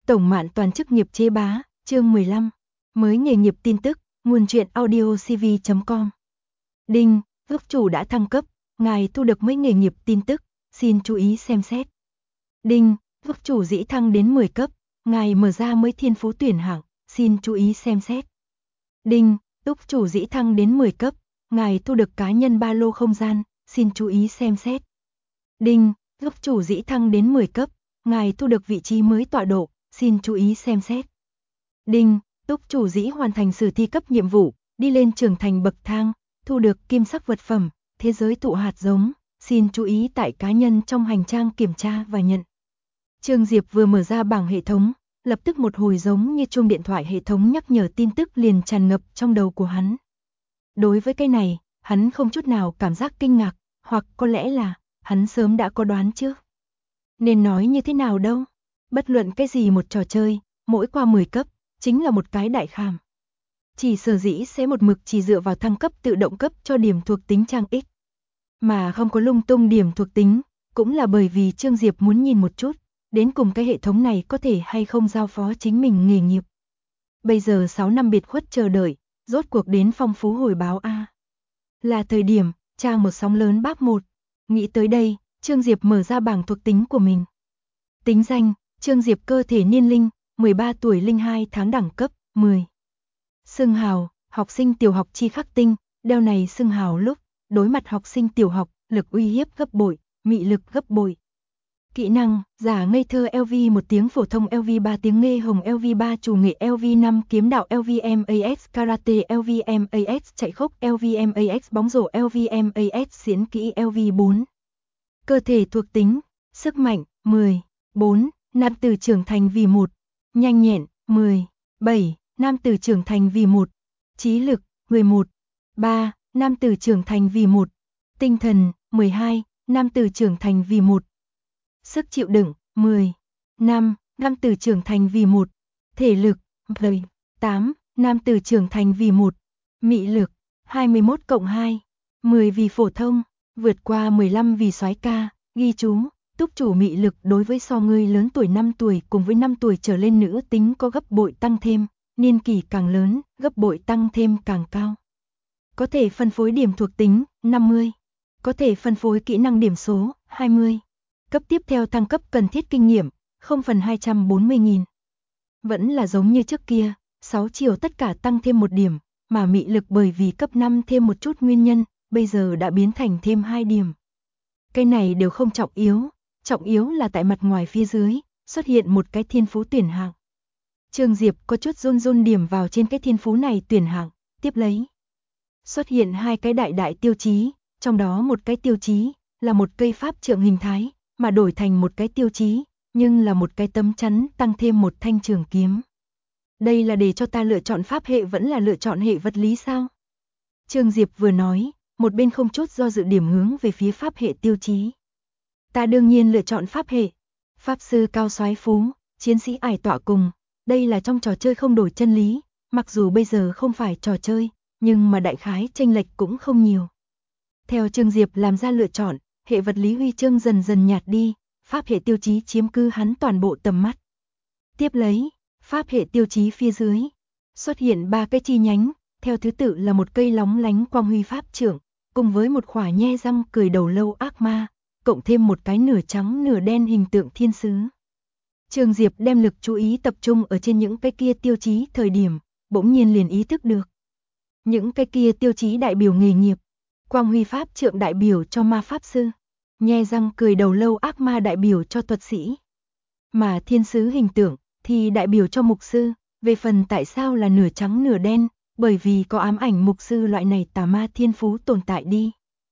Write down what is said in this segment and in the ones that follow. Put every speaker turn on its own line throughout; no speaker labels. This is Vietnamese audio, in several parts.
Tổng Mạn Toàn chức nghiệp chế bá, chương 15. Mới nghề nghiệp tin tức, nguồn truyện audiocv.com. Đinh, ước chủ đã thăng cấp, ngài thu được mới nghề nghiệp tin tức, xin chú ý xem xét. Đinh, ước chủ dĩ thăng đến 10 cấp, ngài mở ra mới thiên phú tuyển hạng, xin chú ý xem xét. Đinh, ước chủ dĩ thăng đến 10 cấp, ngài thu được cá nhân ba lô không gian, xin chú ý xem xét. Đinh, ước chủ dĩ thăng đến 10 cấp, ngài thu được vị trí mới tọa độ, xin chú ý xem xét. Đinh, túc chủ dĩ hoàn thành sử thi cấp nhiệm vụ, đi lên trưởng thành bậc thang, thu được kim sắc vật phẩm, thế giới thụ hạt giống, xin chú ý tại cá nhân trong hành trang kiểm tra và nhận. Trương Diệp vừa mở ra bảng hệ thống, lập tức một hồi giống như chuông điện thoại hệ thống nhắc nhở tin tức liền tràn ngập trong đầu của hắn. Đối với cái này, hắn không chút nào cảm giác kinh ngạc, hoặc có lẽ là hắn sớm đã có đoán trước. Nên nói như thế nào đâu, bất luận cái gì một trò chơi, mỗi qua 10 cấp, chính là một cái đại khảm. Chỉ sở dĩ sẽ một mực chỉ dựa vào thăng cấp tự động cấp cho điểm thuộc tính trang X, mà không có lung tung điểm thuộc tính, cũng là bởi vì Trương Diệp muốn nhìn một chút, đến cùng cái hệ thống này có thể hay không giao phó chính mình nghề nghiệp. Bây giờ 6 năm biệt khuất chờ đợi, rốt cuộc đến phong phú hồi báo A. Là thời điểm, trang một sóng lớn bác một. Nghĩ tới đây, Trương Diệp mở ra bảng thuộc tính của mình. Tính danh, Trương Diệp cơ thể niên linh, 13 tuổi linh 2 tháng đẳng cấp, 10. Xưng hào, học sinh tiểu học chi khắc tinh, đeo này xưng hào lúc, đối mặt học sinh tiểu học, lực uy hiếp gấp bội, mị lực gấp bội. Kỹ năng, giả ngây thơ LV 1 tiếng phổ thông LV 3 tiếng nghe hồng LV 3 chủ nghệ LV 5 kiếm đạo LVMAS karate LVMAS chạy khốc LVMAS bóng rổ LVMAS diễn kỹ LV 4. Cơ thể thuộc tính, sức mạnh, 10, 4, nam tử trưởng thành vì 1, nhanh nhẹn, 10, 7, nam tử trưởng thành vì 1, trí lực, 11, 3, nam tử trưởng thành vì 1, tinh thần, 12, nam tử trưởng thành vì 1, sức chịu đựng, 10, 5, nam tử trưởng thành vì 1, thể lực, 8, nam tử trưởng thành vì 1, mị lực, 21+2, 10 vì phổ thông, vượt qua 15 vì soái ca, ghi chú. Túc chủ mị lực đối với so ngươi lớn tuổi 5 tuổi cùng với 5 tuổi trở lên nữ tính có gấp bội tăng thêm, niên kỷ càng lớn, gấp bội tăng thêm càng cao. Có thể phân phối điểm thuộc tính, 50. Có thể phân phối kỹ năng điểm số, 20. Cấp tiếp theo thăng cấp cần thiết kinh nghiệm, 0/240.000. Vẫn là giống như trước kia, 6 chiều tất cả tăng thêm 1 điểm, mà mị lực bởi vì cấp 5 thêm một chút nguyên nhân, bây giờ đã biến thành thêm 2 điểm. Cái này đều không trọng yếu là tại mặt ngoài phía dưới, xuất hiện một cái thiên phú tuyển hạng. Trương Diệp có chút run điểm vào trên cái thiên phú này tuyển hạng, tiếp lấy. Xuất hiện 2 cái đại tiêu chí, trong đó một cái tiêu chí là một cây pháp trượng hình thái, mà đổi thành một cái tiêu chí, nhưng là một cái tấm chắn tăng thêm một thanh trường kiếm. Đây là để cho ta lựa chọn pháp hệ vẫn là lựa chọn hệ vật lý sao? Trương Diệp vừa nói, một bên không chút do dự điểm hướng về phía pháp hệ tiêu chí. Ta đương nhiên lựa chọn pháp hệ. Pháp sư cao soái phú, chiến sĩ ải tọa cùng, đây là trong trò chơi không đổi chân lý, mặc dù bây giờ không phải trò chơi, nhưng mà đại khái chênh lệch cũng không nhiều. Theo Trương Diệp làm ra lựa chọn, hệ vật lý huy chương dần dần nhạt đi, pháp hệ tiêu chí chiếm cứ hắn toàn bộ tầm mắt. Tiếp lấy, pháp hệ tiêu chí phía dưới, xuất hiện 3 cái chi nhánh, theo thứ tự là một cây lóng lánh quang huy pháp trượng, cùng với một khỏa nhe răng cười đầu lâu ác ma, cộng thêm một cái nửa trắng nửa đen hình tượng thiên sứ. Trương Diệp đem lực chú ý tập trung ở trên những cái kia tiêu chí thời điểm, bỗng nhiên liền ý thức được. Những cái kia tiêu chí đại biểu nghề nghiệp, quang huy pháp trượng đại biểu cho ma pháp sư, nhe răng cười đầu lâu ác ma đại biểu cho thuật sĩ, mà thiên sứ hình tượng thì đại biểu cho mục sư. Về phần tại sao là nửa trắng nửa đen, bởi vì có ám ảnh mục sư loại này tà ma thiên phú tồn tại đi.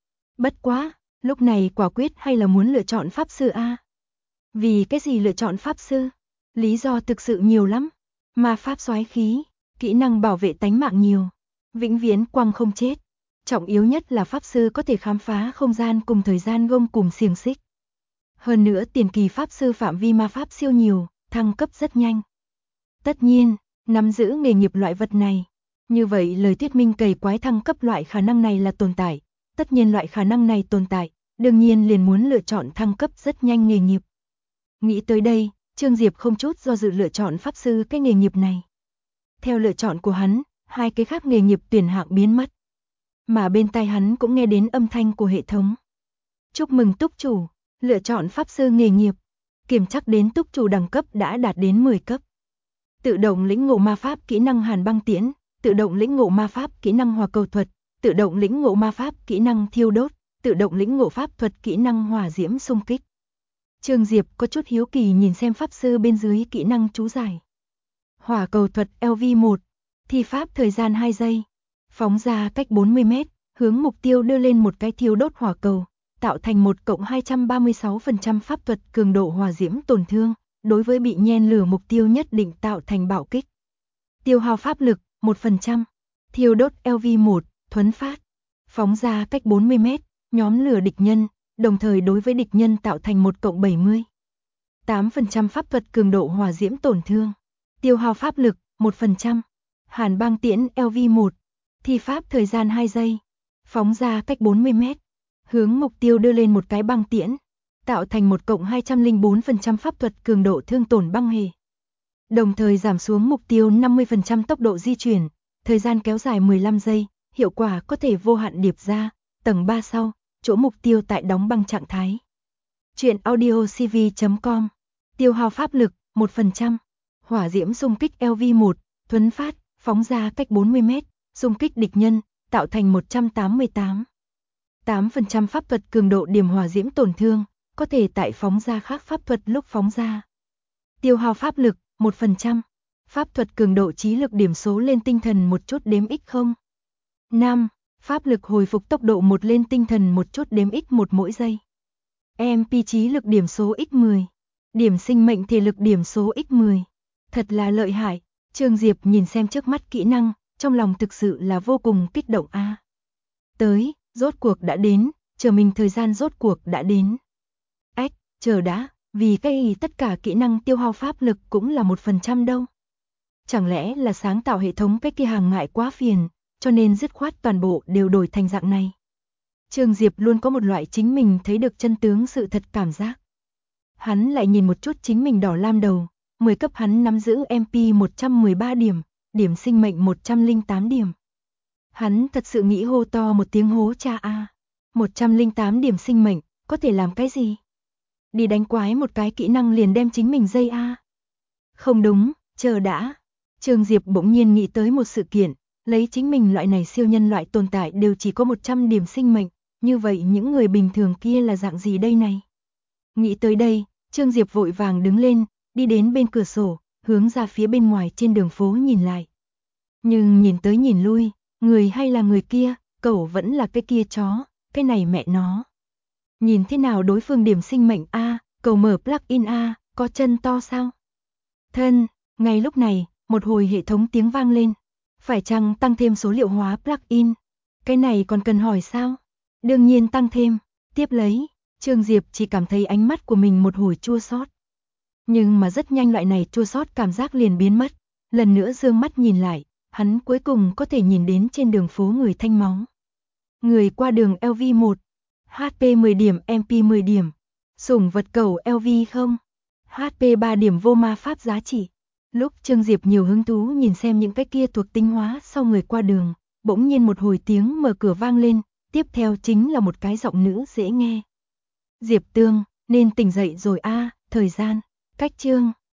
Bất quá, lúc này quả quyết hay là muốn lựa chọn pháp sư a? Vì cái gì lựa chọn pháp sư? Lý do thực sự nhiều lắm. Ma pháp soái khí, kỹ năng bảo vệ tánh mạng nhiều, vĩnh viễn quăng không chết. Trọng yếu nhất là pháp sư có thể khám phá không gian cùng thời gian gông cùng xiềng xích. Hơn nữa tiền kỳ pháp sư phạm vi ma pháp siêu nhiều, thăng cấp rất nhanh. Tất nhiên, nắm giữ nghề nghiệp loại vật này. Như vậy lời thuyết minh cày quái thăng cấp loại khả năng này là tồn tại. Tất nhiên loại khả năng này tồn tại, đương nhiên liền muốn lựa chọn thăng cấp rất nhanh nghề nghiệp. Nghĩ tới đây, Trương Diệp không chút do dự lựa chọn pháp sư cái nghề nghiệp này. Theo lựa chọn của hắn, hai cái khác nghề nghiệp tuyển hạng biến mất. Mà bên tai hắn cũng nghe đến âm thanh của hệ thống. Chúc mừng túc chủ, lựa chọn pháp sư nghề nghiệp. Kiểm trắc đến túc chủ đẳng cấp đã đạt đến 10 cấp. Tự động lĩnh ngộ ma pháp kỹ năng hàn băng tiễn, tự động lĩnh ngộ ma pháp kỹ năng hỏa cầu thuật, tự động lĩnh ngộ ma pháp kỹ năng thiêu đốt, tự động lĩnh ngộ pháp thuật kỹ năng hỏa diễm xung kích. Trương Diệp có chút hiếu kỳ nhìn xem pháp sư bên dưới kỹ năng chú giải. Hỏa cầu thuật LV1, thi pháp thời gian 2 giây, phóng ra cách 40 mét, hướng mục tiêu đưa lên một cái thiêu đốt hỏa cầu, tạo thành 1+236% pháp thuật cường độ hỏa diễm tổn thương, đối với bị nhen lửa mục tiêu nhất định tạo thành bạo kích. Tiêu hao pháp lực 1%, thiêu đốt LV1, thuấn phát, phóng ra cách 40 mét, nhóm lửa địch nhân, đồng thời đối với địch nhân tạo thành 1+70. 8% pháp thuật cường độ hỏa diễm tổn thương, tiêu hao pháp lực 1%, hàn băng tiễn LV1, thi pháp thời gian 2 giây, phóng ra cách 40 mét, hướng mục tiêu đưa lên một cái băng tiễn, tạo thành 1+204% pháp thuật cường độ thương tổn băng hề. Đồng thời giảm xuống mục tiêu 50% tốc độ di chuyển, thời gian kéo dài 15 giây, hiệu quả có thể vô hạn điệp ra, tầng 3 sau, chỗ mục tiêu tại đóng băng trạng thái. Truyện audio cv.com, tiêu hao pháp lực 1%, hỏa diễm xung kích LV1, thuấn phát, phóng ra cách 40 mét, xung kích địch nhân, tạo thành 188. 8% pháp thuật cường độ điểm hỏa diễm tổn thương, có thể tại phóng ra khác pháp thuật lúc phóng ra. Tiêu hao pháp lực 1%, pháp thuật cường độ trí lực điểm số lên tinh thần một chút đếm x0. 5. Pháp lực hồi phục tốc độ 1 lên tinh thần một chút đếm x1 mỗi giây. MP trí lực điểm số x10. Điểm sinh mệnh thể lực điểm số x10. Thật là lợi hại. Trương Diệp nhìn xem trước mắt kỹ năng, trong lòng thực sự là vô cùng kích động a. Tới, rốt cuộc đã đến, chờ mình thời gian rốt cuộc đã đến. Ách, chờ đã, vì cái gì tất cả kỹ năng tiêu hao pháp lực cũng là 1% đâu. Chẳng lẽ là sáng tạo hệ thống cái kia hàng ngại quá phiền, cho nên dứt khoát toàn bộ đều đổi thành dạng này. Trương Diệp luôn có một loại chính mình thấy được chân tướng sự thật cảm giác. Hắn lại nhìn một chút chính mình đỏ lam đầu, 10 cấp hắn nắm giữ MP 113 điểm, điểm sinh mệnh 108 điểm. Hắn thật sự nghĩ hô to một tiếng hố cha a. 108 điểm sinh mệnh, có thể làm cái gì? Đi đánh quái một cái kỹ năng liền đem chính mình dây a. Không đúng, chờ đã. Trương Diệp bỗng nhiên nghĩ tới một sự kiện, lấy chính mình loại này siêu nhân loại tồn tại đều chỉ có 100 điểm sinh mệnh, như vậy những người bình thường kia là dạng gì đây này? Nghĩ tới đây, Trương Diệp vội vàng đứng lên, đi đến bên cửa sổ, hướng ra phía bên ngoài trên đường phố nhìn lại. Nhưng nhìn tới nhìn lui, người hay là người kia, cẩu vẫn là cái kia chó, cái này mẹ nó. Nhìn thế nào đối phương điểm sinh mệnh a, cẩu mở plugin a, có chân to sao? Thân, ngay lúc này, một hồi hệ thống tiếng vang lên. Phải chăng tăng thêm số liệu hóa plugin? Cái này còn cần hỏi sao? Đương nhiên tăng thêm. Tiếp lấy, Trương Diệp chỉ cảm thấy ánh mắt của mình một hồi chua xót. Nhưng mà rất nhanh loại này chua xót cảm giác liền biến mất. Lần nữa dương mắt nhìn lại, hắn cuối cùng có thể nhìn đến trên đường phố người thanh máu. Người qua đường LV1, HP 10 điểm, MP 10 điểm. Sủng vật cẩu LV không, HP 3 điểm vô ma pháp giá trị. Lúc Trương Diệp nhiều hứng thú nhìn xem những cái kia thuộc tinh hóa sau người qua đường, bỗng nhiên một hồi tiếng mở cửa vang lên, tiếp theo chính là một cái giọng nữ dễ nghe. Diệp Tương, nên tỉnh dậy rồi a, thời gian, cách chương.